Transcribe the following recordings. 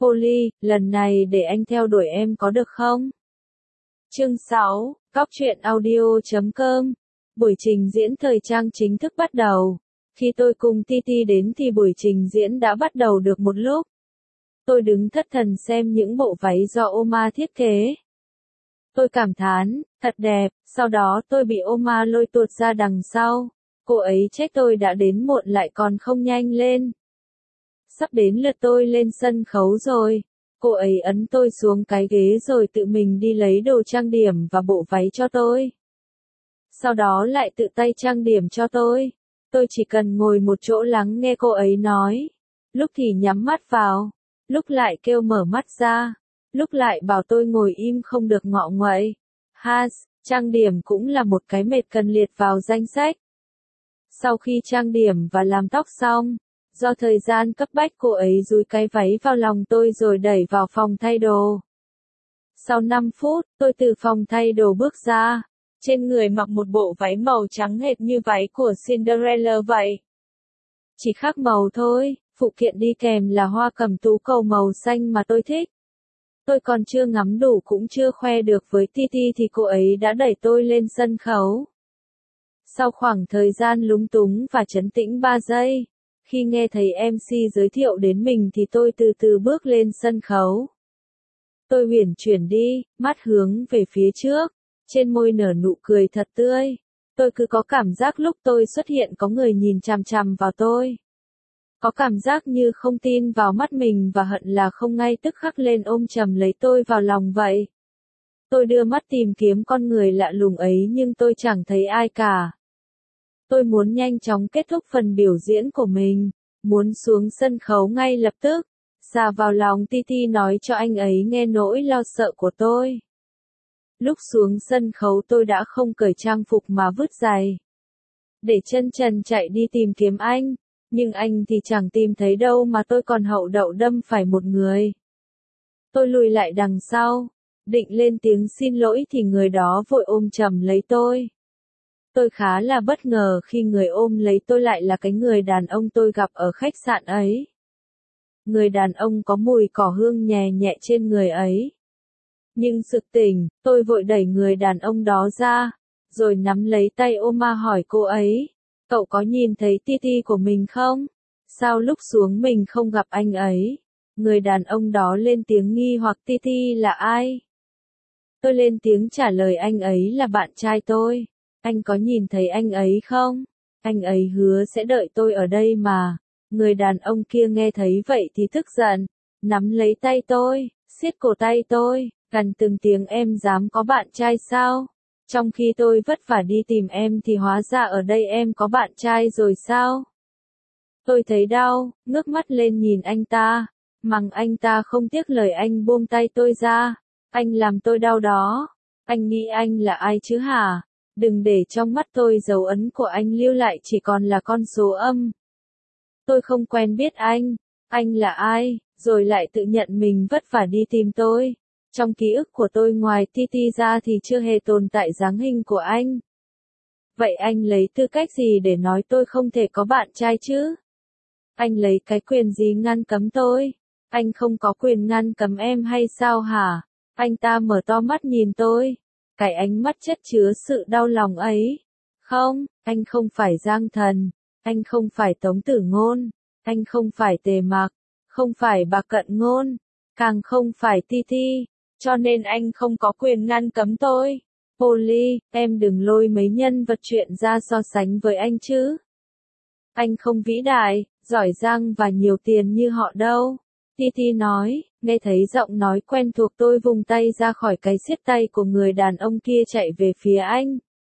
Polly, lần này để anh theo đuổi em có được không? Chương 6, cóc truyện audio.com. Buổi trình diễn thời trang chính thức bắt đầu. Khi tôi cùng Titi đến thì buổi trình diễn đã bắt đầu được một lúc. Tôi đứng thất thần xem những bộ váy do Oma thiết kế. Tôi cảm thán, thật đẹp, sau đó tôi bị Oma lôi tuột ra đằng sau. Cô ấy trách tôi đã đến muộn lại còn không nhanh lên. Sắp đến lượt tôi lên sân khấu rồi. Cô ấy ấn tôi xuống cái ghế rồi tự mình đi lấy đồ trang điểm và bộ váy cho tôi. Sau đó lại tự tay trang điểm cho tôi. Tôi chỉ cần ngồi một chỗ lắng nghe cô ấy nói. Lúc thì nhắm mắt vào, lúc lại kêu mở mắt ra, lúc lại bảo tôi ngồi im không được ngọ nguậy. Trang điểm cũng là một cái mệt cần liệt vào danh sách. Sau khi trang điểm và làm tóc xong, do thời gian cấp bách cô ấy dúi cái váy vào lòng tôi rồi đẩy vào phòng thay đồ. Sau 5 phút, tôi từ phòng thay đồ bước ra. Trên người mặc một bộ váy màu trắng hệt như váy của Cinderella vậy. Chỉ khác màu thôi, phụ kiện đi kèm là hoa cẩm tú cầu màu xanh mà tôi thích. Tôi còn chưa ngắm đủ cũng chưa khoe được với Titi thì cô ấy đã đẩy tôi lên sân khấu. Sau khoảng thời gian lúng túng và trấn tĩnh 3 giây, khi nghe thấy MC giới thiệu đến mình thì tôi từ từ bước lên sân khấu. Tôi uyển chuyển đi, mắt hướng về phía trước, trên môi nở nụ cười thật tươi. Tôi cứ có cảm giác lúc tôi xuất hiện có người nhìn chằm chằm vào tôi. Có cảm giác như không tin vào mắt mình và hận là không ngay tức khắc lên ôm chầm lấy tôi vào lòng vậy. Tôi đưa mắt tìm kiếm con người lạ lùng ấy nhưng tôi chẳng thấy ai cả. Tôi muốn nhanh chóng kết thúc phần biểu diễn của mình, muốn xuống sân khấu ngay lập tức, xà vào lòng Titi nói cho anh ấy nghe nỗi lo sợ của tôi. Lúc xuống sân khấu tôi đã không cởi trang phục mà vứt giày. Để chân trần chạy đi tìm kiếm anh, nhưng anh thì chẳng tìm thấy đâu mà tôi còn hậu đậu đâm phải một người. Tôi lùi lại đằng sau, định lên tiếng xin lỗi thì người đó vội ôm chầm lấy tôi. Tôi khá là bất ngờ khi người ôm lấy tôi lại là cái người đàn ông tôi gặp ở khách sạn ấy. Người đàn ông có mùi cỏ hương nhẹ nhẹ trên người ấy. Nhưng sực tỉnh, tôi vội đẩy người đàn ông đó ra, rồi nắm lấy tay Oma hỏi cô ấy, cậu có nhìn thấy Titi của mình không? Sao lúc xuống mình không gặp anh ấy? Người đàn ông đó lên tiếng nghi hoặc Titi là ai? Tôi lên tiếng trả lời anh ấy là bạn trai tôi. Anh có nhìn thấy anh ấy không? Anh ấy hứa sẽ đợi tôi ở đây mà. Người đàn ông kia nghe thấy vậy thì tức giận, nắm lấy tay tôi, siết cổ tay tôi, gằn từng tiếng em dám có bạn trai sao? Trong khi tôi vất vả đi tìm em thì hóa ra ở đây em có bạn trai rồi sao? Tôi thấy đau, ngước mắt lên nhìn anh ta, mắng anh ta không tiếc lời anh buông tay tôi ra. Anh làm tôi đau đó. Anh nghĩ anh là ai chứ hả? Đừng để trong mắt tôi dấu ấn của anh lưu lại chỉ còn là con số âm. Tôi không quen biết anh là ai, rồi lại tự nhận mình vất vả đi tìm tôi. Trong ký ức của tôi ngoài Titi ra thì chưa hề tồn tại dáng hình của anh. Vậy anh lấy tư cách gì để nói tôi không thể có bạn trai chứ? Anh lấy cái quyền gì ngăn cấm tôi? Anh không có quyền ngăn cấm em hay sao hả? Anh ta mở to mắt nhìn tôi. Cái ánh mắt chất chứa sự đau lòng ấy. Không, anh không phải Giang Thần. Anh không phải Tống Tử Ngôn. Anh không phải Tề Mặc. Không phải Bà Cận Ngôn. Càng không phải Titi. Cho nên anh không có quyền ngăn cấm tôi. Polly, em đừng lôi mấy nhân vật chuyện ra so sánh với anh chứ. Anh không vĩ đại, giỏi giang và nhiều tiền như họ đâu. Titi nói, nghe thấy giọng nói quen thuộc tôi vùng tay ra khỏi cái siết tay của người đàn ông kia chạy về phía anh.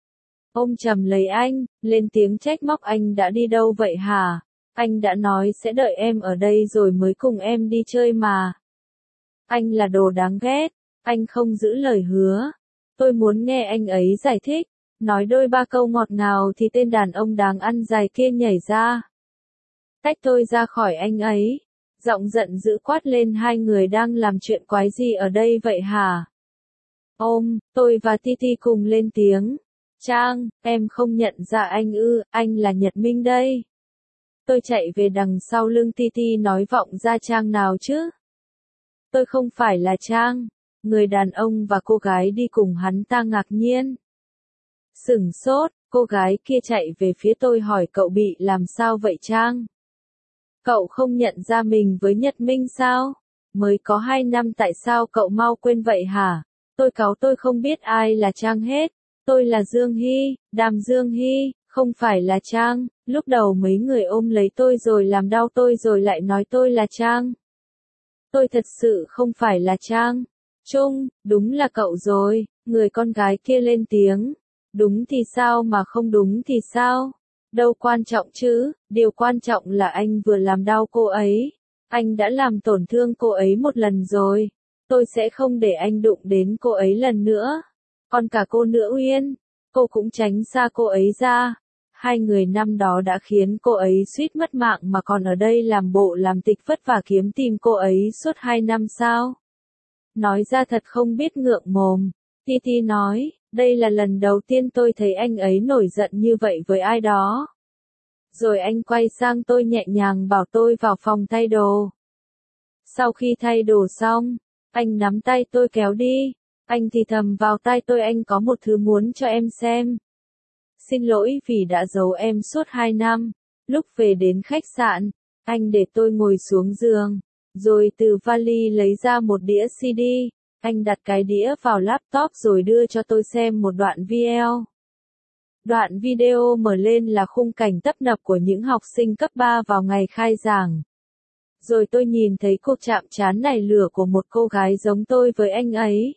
Ôm chầm lấy anh, lên tiếng trách móc anh đã đi đâu vậy hả? Anh đã nói sẽ đợi em ở đây rồi mới cùng em đi chơi mà. Anh là đồ đáng ghét, anh không giữ lời hứa. Tôi muốn nghe anh ấy giải thích, nói đôi ba câu ngọt ngào thì tên đàn ông đáng ăn dài kia nhảy ra. Tách tôi ra khỏi anh ấy. Giọng giận dữ quát lên hai người đang làm chuyện quái gì ở đây vậy hả? Tôi và Titi cùng lên tiếng. Trang, em không nhận ra anh ư, anh là Nhật Minh đây. Tôi chạy về đằng sau lưng Titi nói vọng ra Trang nào chứ? Tôi không phải là Trang. Người đàn ông và cô gái đi cùng hắn ta ngạc nhiên. Sửng sốt, cô gái kia chạy về phía tôi hỏi cậu bị làm sao vậy Trang? Cậu không nhận ra mình với Nhật Minh sao? Mới có 2 năm tại sao cậu mau quên vậy hả? Tôi cáu tôi không biết ai là Trang hết. Tôi là Dương Hy, Đàm Dương Hy, không phải là Trang. Lúc đầu mấy người ôm lấy tôi rồi làm đau tôi rồi lại nói tôi là Trang. Tôi thật sự không phải là Trang. Trung, đúng là cậu rồi, người con gái kia lên tiếng. Đúng thì sao mà không đúng thì sao? Đâu quan trọng chứ, điều quan trọng là anh vừa làm đau cô ấy. Anh đã làm tổn thương cô ấy một lần rồi. Tôi sẽ không để anh đụng đến cô ấy lần nữa. Còn cả cô nữa Uyên, cô cũng tránh xa cô ấy ra. 2 người năm đó đã khiến cô ấy suýt mất mạng mà còn ở đây làm bộ làm tịch vất vả kiếm tìm cô ấy suốt 2 năm sao? Nói ra thật không biết ngượng mồm. Titi nói, đây là lần đầu tiên tôi thấy anh ấy nổi giận như vậy với ai đó. Rồi anh quay sang tôi nhẹ nhàng bảo tôi vào phòng thay đồ. Sau khi thay đồ xong, anh nắm tay tôi kéo đi. Anh thì thầm vào tai tôi anh có một thứ muốn cho em xem. Xin lỗi vì đã giấu em suốt 2 năm. Lúc về đến khách sạn, anh để tôi ngồi xuống giường, rồi từ vali lấy ra một đĩa CD. Anh đặt cái đĩa vào laptop rồi đưa cho tôi xem một đoạn video. Đoạn video mở lên là khung cảnh tấp nập của những học sinh cấp 3 vào ngày khai giảng. Rồi tôi nhìn thấy cuộc chạm trán nảy lửa của một cô gái giống tôi với anh ấy.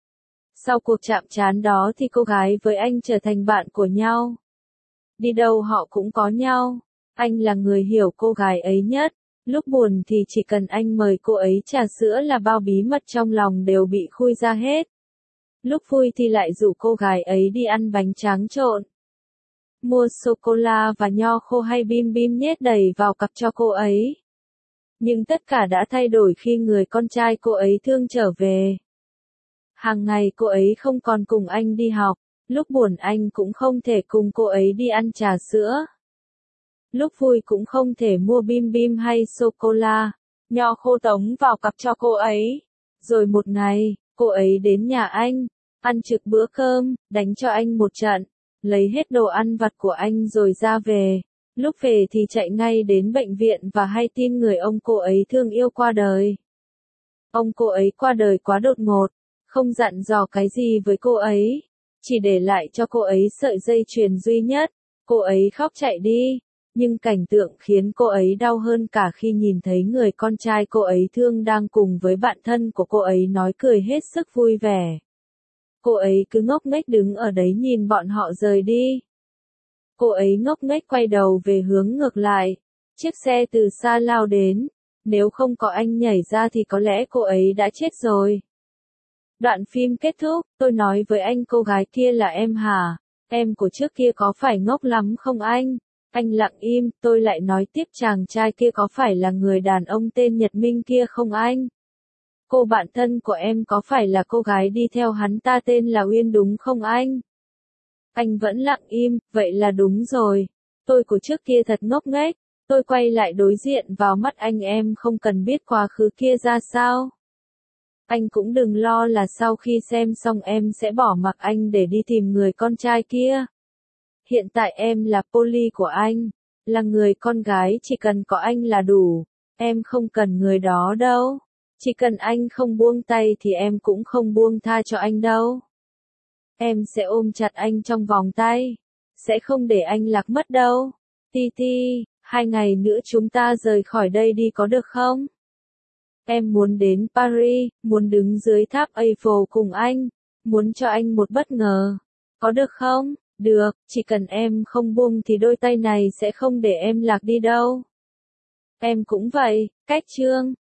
Sau cuộc chạm trán đó thì cô gái với anh trở thành bạn của nhau. Đi đâu họ cũng có nhau. Anh là người hiểu cô gái ấy nhất. Lúc buồn thì chỉ cần anh mời cô ấy trà sữa là bao bí mật trong lòng đều bị khui ra hết. Lúc vui thì lại rủ cô gái ấy đi ăn bánh tráng trộn. Mua sô-cô-la và nho khô hay bim bim nhét đầy vào cặp cho cô ấy. Nhưng tất cả đã thay đổi khi người con trai cô ấy thương trở về. Hàng ngày cô ấy không còn cùng anh đi học, lúc buồn anh cũng không thể cùng cô ấy đi ăn trà sữa. Lúc vui cũng không thể mua bim bim hay sô-cô-la, nho khô tống vào cặp cho cô ấy. Rồi một ngày, cô ấy đến nhà anh, ăn trực bữa cơm, đánh cho anh một trận, lấy hết đồ ăn vặt của anh rồi ra về. Lúc về thì chạy ngay đến bệnh viện và hay tin người ông cô ấy thương yêu qua đời. Ông cô ấy qua đời quá đột ngột, không dặn dò cái gì với cô ấy, chỉ để lại cho cô ấy sợi dây chuyền duy nhất. Cô ấy khóc chạy đi, nhưng cảnh tượng khiến cô ấy đau hơn cả khi nhìn thấy người con trai cô ấy thương đang cùng với bạn thân của cô ấy nói cười hết sức vui vẻ. Cô ấy cứ ngốc nghếch đứng ở đấy nhìn bọn họ rời đi. Cô ấy ngốc nghếch quay đầu về hướng ngược lại. Chiếc xe từ xa lao đến. Nếu không có anh nhảy ra thì có lẽ cô ấy đã chết rồi. Đoạn phim kết thúc, tôi nói với anh cô gái kia là em hả? Em của trước kia có phải ngốc lắm không anh? Anh lặng im, tôi lại nói tiếp chàng trai kia có phải là người đàn ông tên Nhật Minh kia không anh? Cô bạn thân của em có phải là cô gái đi theo hắn ta tên là Uyên đúng không anh? Anh vẫn lặng im, vậy là đúng rồi. Tôi của trước kia thật ngốc nghếch. Tôi quay lại đối diện vào mắt anh em không cần biết quá khứ kia ra sao. Anh cũng đừng lo là sau khi xem xong em sẽ bỏ mặc anh để đi tìm người con trai kia. Hiện tại em là Polly của anh, là người con gái chỉ cần có anh là đủ. Em không cần người đó đâu. Chỉ cần anh không buông tay thì em cũng không buông tha cho anh đâu. Em sẽ ôm chặt anh trong vòng tay. Sẽ không để anh lạc mất đâu. Titi, 2 ngày nữa chúng ta rời khỏi đây đi có được không? Em muốn đến Paris, muốn đứng dưới tháp Eiffel cùng anh, muốn cho anh một bất ngờ. Có được không? Được, chỉ cần em không buông thì đôi tay này sẽ không để em lạc đi đâu. Em cũng vậy, cách chương.